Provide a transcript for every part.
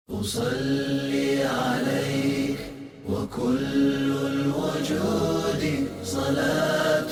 أصلي عليك وكل الوجود صلاة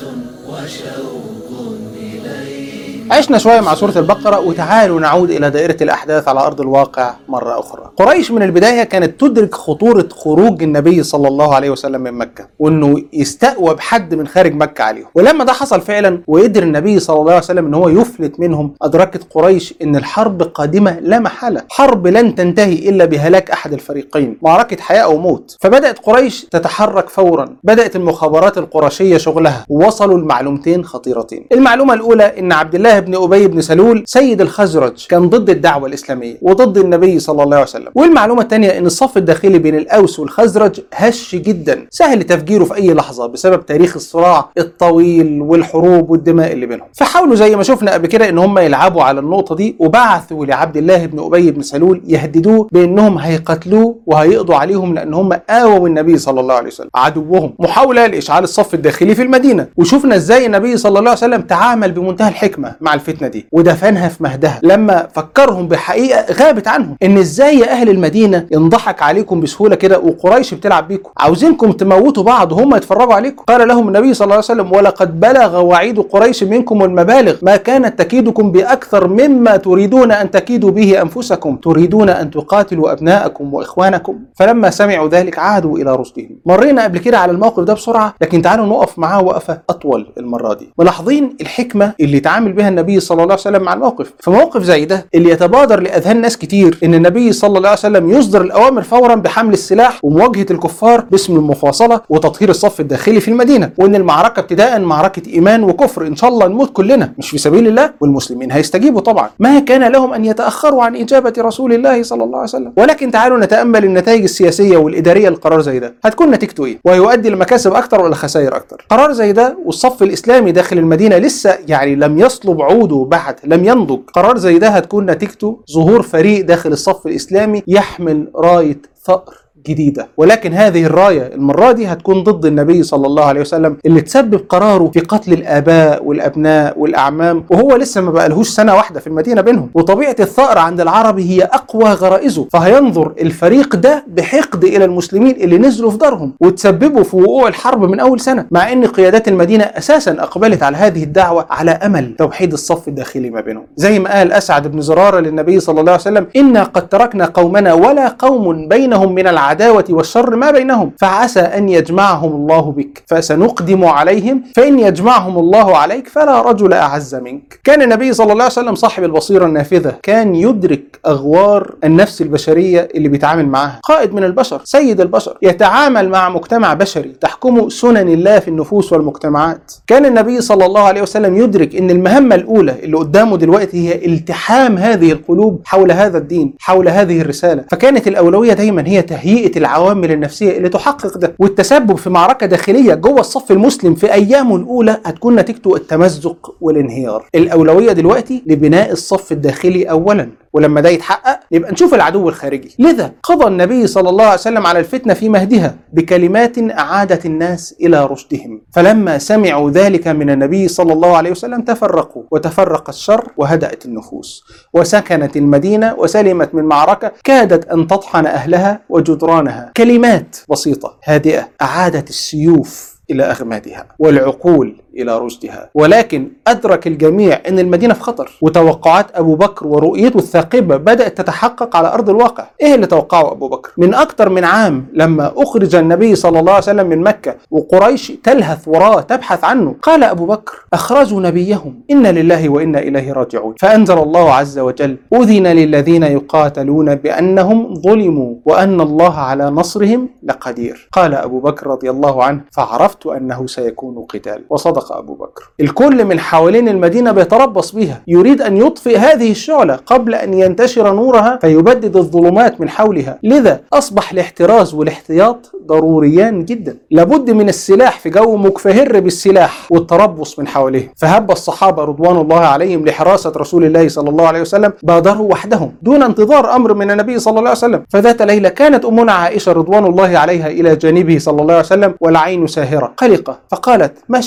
وشوق إليك. عشنا شوية مع سورة البقرة، وتعالوا نعود إلى دائرة الأحداث على أرض الواقع مرة أخرى. قريش من البداية كانت تدرك خطورة خروج النبي صلى الله عليه وسلم من مكة، وإنه يستقوى بحد من خارج مكة عليهم. ولما ده حصل فعلا وقدر النبي صلى الله عليه وسلم إن هو يفلت منهم، أدركت قريش إن الحرب قادمة لا محالة، حرب لن تنتهي إلا بهلاك أحد الفريقين، معركة حياة أو موت. فبدأت قريش تتحرك فورا، بدأت المخابرات القرشية شغلها، ووصلوا لمعلومتين خطيرتين. المعلومة الأولى إن عبد الله بن أبي بن سلول سيد الخزرج كان ضد الدعوة الإسلامية وضد النبي صلى الله عليه وسلم. والمعلومة الثانية إن الصف الداخلي بين الأوس والخزرج هش جدا، سهل تفجيره في أي لحظة بسبب تاريخ الصراع الطويل والحروب والدماء اللي بينهم. فحاولوا زي ما شفنا قبل كده إن هم يلعبوا على النقطة دي، وبعثوا لعبد الله بن أبي بن سلول يهددوه بأنهم هيقتلوه وهيقضوا عليهم لأن هم آووا النبي صلى الله عليه وسلم عدوهم، محاولة لإشعال الصف الداخلي في المدينة. وشفنا إزاي النبي صلى الله عليه وسلم تعامل بمنتهى الحكمة مع الفتنة دي ودفنها في مهدها لما فكرهم بحقيقة غابت عنهم، ان ازاي يا اهل المدينة ينضحك عليكم بسهولة كده وقريش بتلعب بيكم، عاوزينكم تموتوا بعض وهم يتفرجوا عليكم. قال لهم النبي صلى الله عليه وسلم: ولقد بلغ وعيد قريش منكم المبالغ، ما كانت تكيدكم بأكثر مما تريدون أن تكيدوا به أنفسكم، تريدون أن تقاتلوا أبناءكم وإخوانكم. فلما سمعوا ذلك عادوا إلى رشدهم. مرينا قبل كده على الموقف ده بسرعة، لكن تعالوا نقف معاه وقفة أطول المرة دي، ملاحظين الحكمة اللي تعامل بها النبي صلى الله عليه وسلم مع الموقف. في موقف زي ده اللي يتبادر لأذهان ناس كتير ان النبي صلى الله عليه وسلم يصدر الأوامر فورا بحمل السلاح ومواجهة الكفار باسم المفاصلة وتطهير الصف الداخلي في المدينة، وان المعركة ابتداء معركة إيمان وكفر، ان شاء الله نموت كلنا مش في سبيل الله، والمسلمين هيستجيبوا طبعا. ما كان لهم ان يتأخروا عن إجابة رسول الله صلى الله عليه وسلم. ولكن تعالوا نتأمل النتائج السياسية والإدارية لقرار زي ده، هتكون نتيجته ايه؟ وهيؤدي لمكاسب اكتر ولا خسائر اكتر؟ قرار زي ده والصف الإسلامي داخل المدينة لسه لم يصلب عوده بعد، لم ينضج. قرار زي ده هتكون نتيجته ظهور فريق داخل الصف الإسلامي يحمل راية ثأر جديدة، ولكن هذه الراية المرة دي هتكون ضد النبي صلى الله عليه وسلم اللي تسبب قراره في قتل الآباء والأبناء والأعمام وهو لسه ما بقالهوش سنة واحدة في المدينة بينهم. وطبيعة الثأر عند العربي هي أقوى غرائزه، فهينظر الفريق ده بحقد إلى المسلمين اللي نزلوا في دارهم وتسببوا في وقوع الحرب من أول سنة، مع أن قيادات المدينة أساسا أقبلت على هذه الدعوة على أمل توحيد الصف الداخلي ما بينهم. زي ما قال أسعد بن زرارة للنبي صلى الله عليه وسلم: إنا قد تركنا قومنا ولا قوم بينهم من العداوة والشر ما بينهم، فعسى أن يجمعهم الله بك، فسنقدم عليهم، فإن يجمعهم الله عليك فلا رجل أعز منك. كان النبي صلى الله عليه وسلم صاحب البصيرة النافذة، كان يدرك أغوار النفس البشرية اللي بيتعامل معها، قائد من البشر، سيد البشر، يتعامل مع مجتمع بشري تحكمه سنن الله في النفوس والمجتمعات. كان النبي صلى الله عليه وسلم يدرك أن المهمة الأولى اللي قدامه دلوقتي هي التحام هذه القلوب حول هذا الدين، حول هذه الرسالة. فكانت الأولوية دايما هي تهيئة العوامل النفسية اللي تحقق ده، والتسبب في معركة داخلية جوه الصف المسلم في أيامه الأولى هتكون نتيجته التمزق والانهيار. الأولوية دلوقتي لبناء الصف الداخلي أولا، ولما ده يتحقق نبقى نشوف العدو الخارجي. لذا قضى النبي صلى الله عليه وسلم على الفتنة في مهدها بكلمات أعادت الناس إلى رشدهم. فلما سمعوا ذلك من النبي صلى الله عليه وسلم تفرقوا، وتفرق الشر وهدأت النفوس، وسكنت المدينة وسلمت من معركة كادت أن تطحن أهلها وجدرانها. كلمات بسيطة هادئة أعادت السيوف إلى أغمادها والعقول إلى رشدها. ولكن أدرك الجميع أن المدينة في خطر، وتوقعات أبو بكر ورؤيته الثاقبة بدأت تتحقق على أرض الواقع. إيه اللي توقعه أبو بكر؟ من أكثر من عام لما أخرج النبي صلى الله عليه وسلم من مكة وقريش تلهث وراه تبحث عنه، قال أبو بكر: أخرجوا نبيهم، إنا لله وإنا إليه راجعون. فأنزل الله عز وجل: أذن للذين يقاتلون بأنهم ظلموا وأن الله على نصرهم لقدير. قال أبو بكر رضي الله عنه: فعرفت أنه سيكون قتال. وصدق أبو بكر. الكل من حوالين المدينة بيتربص بها، يريد أن يطفئ هذه الشعلة قبل أن ينتشر نورها فيبدد الظلمات من حولها. لذا أصبح الاحتراز والاحتياط ضروريان جدا. لابد من السلاح في جو مكفهر بالسلاح والتربص من حواليه. فهب الصحابة رضوان الله عليهم لحراسة رسول الله صلى الله عليه وسلم، بادروا وحدهم دون انتظار أمر من النبي صلى الله عليه وسلم. فذات ليلة كانت أمنا عائشة رضوان الله عليها إلى جانبه صلى الله عليه وسلم والعين ساهرة قلقة، فقالت: ما شأنك يا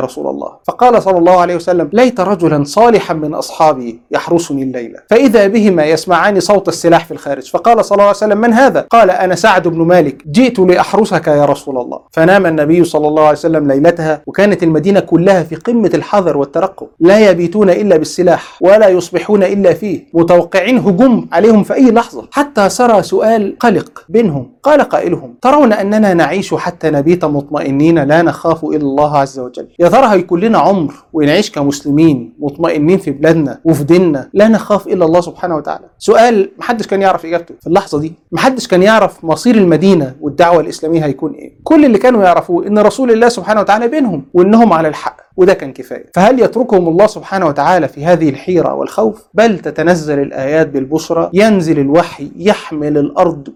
رسول الله. فقال صلى الله عليه وسلم: ليت رجلا صالحا من أصحابي يحرسني الليلة. فإذا بهما يسمعان صوت السلاح في الخارج. فقال صلى الله عليه وسلم: من هذا؟ قال: أنا سعد بن مالك، جئت لأحرسك يا رسول الله. فنام النبي صلى الله عليه وسلم ليلتها، وكانت المدينة كلها في قمة الحذر والترقب، لا يبيتون إلا بالسلاح ولا يصبحون إلا فيه، متوقعين هجوم عليهم في أي لحظة. حتى سرى سؤال قلق بينهم. قال قائلهم: ترون أننا نعيش حتى نبيت مطمئنين لا نخاف إلا الله عز وجل؟ يا ترى هيكون لنا عمر ونعيش كمسلمين مطمئنين في بلادنا وفي ديننا لا نخاف إلا الله سبحانه وتعالى؟ سؤال محدش كان يعرف إجابته في اللحظة دي. محدش كان يعرف مصير المدينة والدعوة الإسلامية هيكون إيه. كل اللي كانوا يعرفوه إن رسول الله سبحانه وتعالى بينهم وإنهم على الحق، وده كان كفاية. فهل يتركهم الله سبحانه وتعالى في هذه الحيرة والخوف؟ بل تتنزل الآيات بالبشرى، ينزل الوحي يحمل الأرض،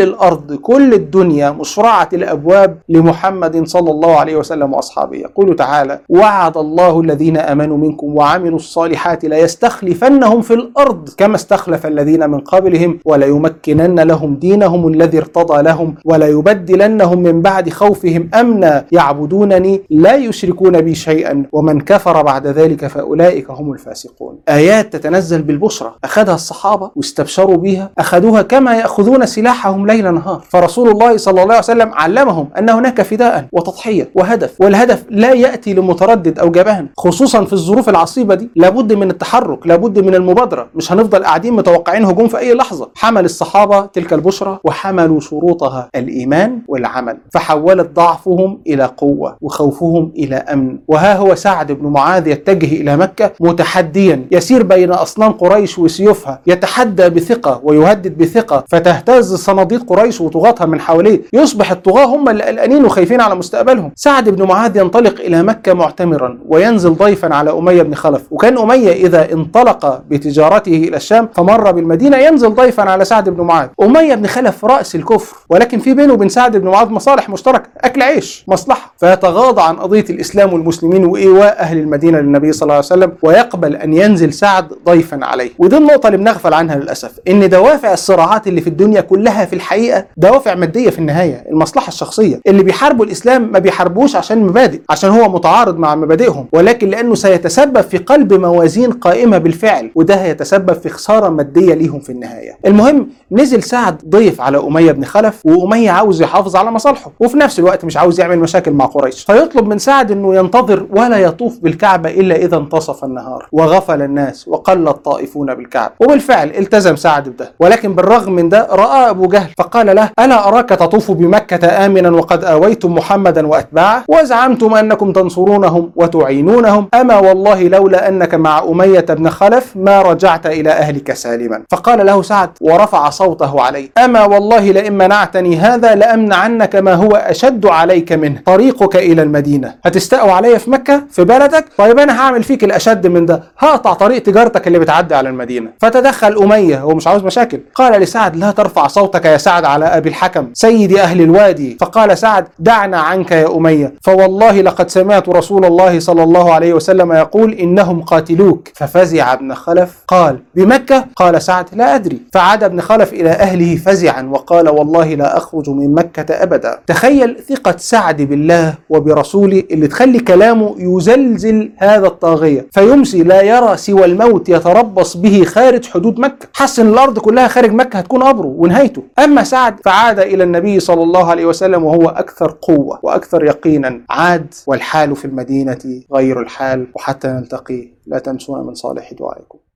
كل الدنيا مشرعة الأبواب لمحمد صلى الله عليه وسلم وأصحابه. يقول تعالى: وعد الله الذين آمنوا منكم وعملوا الصالحات ليستخلفنهم في الأرض كما استخلف الذين من قبلهم وليمكنن لهم دينهم الذي ارتضى لهم وليبدلنهم من بعد خوفهم أمنا يعبدونني لا يشركون بي شيئا ومن كفر بعد ذلك فأولئك هم الفاسقون. آيات تتنزل بالبشرى، أخذها الصحابة واستبشروا بها، أخذوها كما يأخذون سلاحهم ليل نهار. فرسول الله صلى الله عليه وسلم علمهم أن هناك فداء وتضحية وهدف، والهدف لا يأتي لمتردد أو جبان، خصوصا في الظروف العصيبة دي. لابد من التحرك، لابد من المبادرة، مش هنفضل قاعدين متوقعين هجوم في أي لحظة. حمل الصحابة تلك البشرى وحملوا شروطها: الإيمان والعمل، فحولت ضعفهم إلى قوة وخوفهم إلى أمن. وها هو سعد بن معاذ يتجه إلى مكة متحديا، يسير بين أصنام قريش وسيوفها، يتحدى بثقة ويهدد بثقة، فتهتز صناديق قريش وطغاتها من حواليه، يصبح الطغاة هم اللي قلقانين وخايفين على مستقبلهم. سعد بن معاذ ينطلق إلى مكة معتمرا وينزل ضيفا على أمية بن خلف. وكان أمية إذا انطلق بتجارته إلى الشام فمر بالمدينة ينزل ضيفا على سعد بن معاذ. أمية بن خلف رأس الكفر، ولكن في بينه وبين سعد بن معاذ مصالح مشتركة، أكل عيش، مصلحة، فيتغاضى عن قضية الإسلام والمسلمين وإيواء أهل المدينة للنبي صلى الله عليه وسلم، ويقبل أن ينزل سعد ضيفا عليه. ودي النقطة اللي بنغفل عنها للأسف، إن دوافع الصراعات اللي في الدنيا كلها في الحقيقة دوافع مادية في النهاية، المصلحة الشخصية. اللي بيحاربوا الإسلام ما بيحاربوش عشان مبادئ، عشان هو متعارض مع مبادئهم، ولكن لأنه سيتسبب في قلب موازين قائمة بالفعل، وده هيتسبب في خسارة مادية ليهم في النهاية. المهم نزل سعد ضيف على أمية بن خلف، وأمية عاوز يحافظ على مصالحه وفي نفس الوقت مش عاوز يعمل مشاكل مع قريش، فيطلب من سعد انه ينتظر ولا يطوف بالكعبة الا اذا انتصف النهار وغفل الناس وقل الطائفون بالكعبة. وبالفعل التزم سعد بده، ولكن بالرغم من ده رأى ابو جهل فقال له: الا اراك تطوف بمكة آمنا وقد آويتم محمدا واتباعه وزعمتم انكم تنصرونهم وتعينونهم، اما والله لولا انك مع أمية بن خلف ما رجعت الى اهلك سالما. فقال له سعد ورفع صوته عليه: اما والله لئن منعتني هذا لأمنعنك ما هو أشد عليك منه، طريقك إلى المدينة. هتستقوا عليا في مكة في بلدك؟ طيب أنا هعمل فيك الأشد من ده، هقطع طريق تجارتك اللي بتعدي على المدينة. فتدخل أمية، هو مش عاوز مشاكل، قال لسعد: لا ترفع صوتك يا سعد على أبي الحكم سيد أهل الوادي. فقال سعد: دعنا عنك يا أمية، فوالله لقد سمعت رسول الله صلى الله عليه وسلم يقول إنهم قاتلوك. ففزع ابن خلف قال: بمكة؟ قال سعد: لا أدري. فعاد ابن خلف إلى أهله فزعا وقال: والله لا أخرج من مكة أبدا. تخيل ثقة سعد بالله وبرسوله اللي تخلي كلامه يزلزل هذا الطاغية، فيمسي لا يرى سوى الموت يتربص به خارج حدود مكة، حس ان الأرض كلها خارج مكة هتكون قبره ونهايته. أما سعد فعاد إلى النبي صلى الله عليه وسلم وهو أكثر قوة وأكثر يقينا. عاد والحال في المدينة غير الحال. وحتى نلتقي لا تنسونا من صالح دعائكم.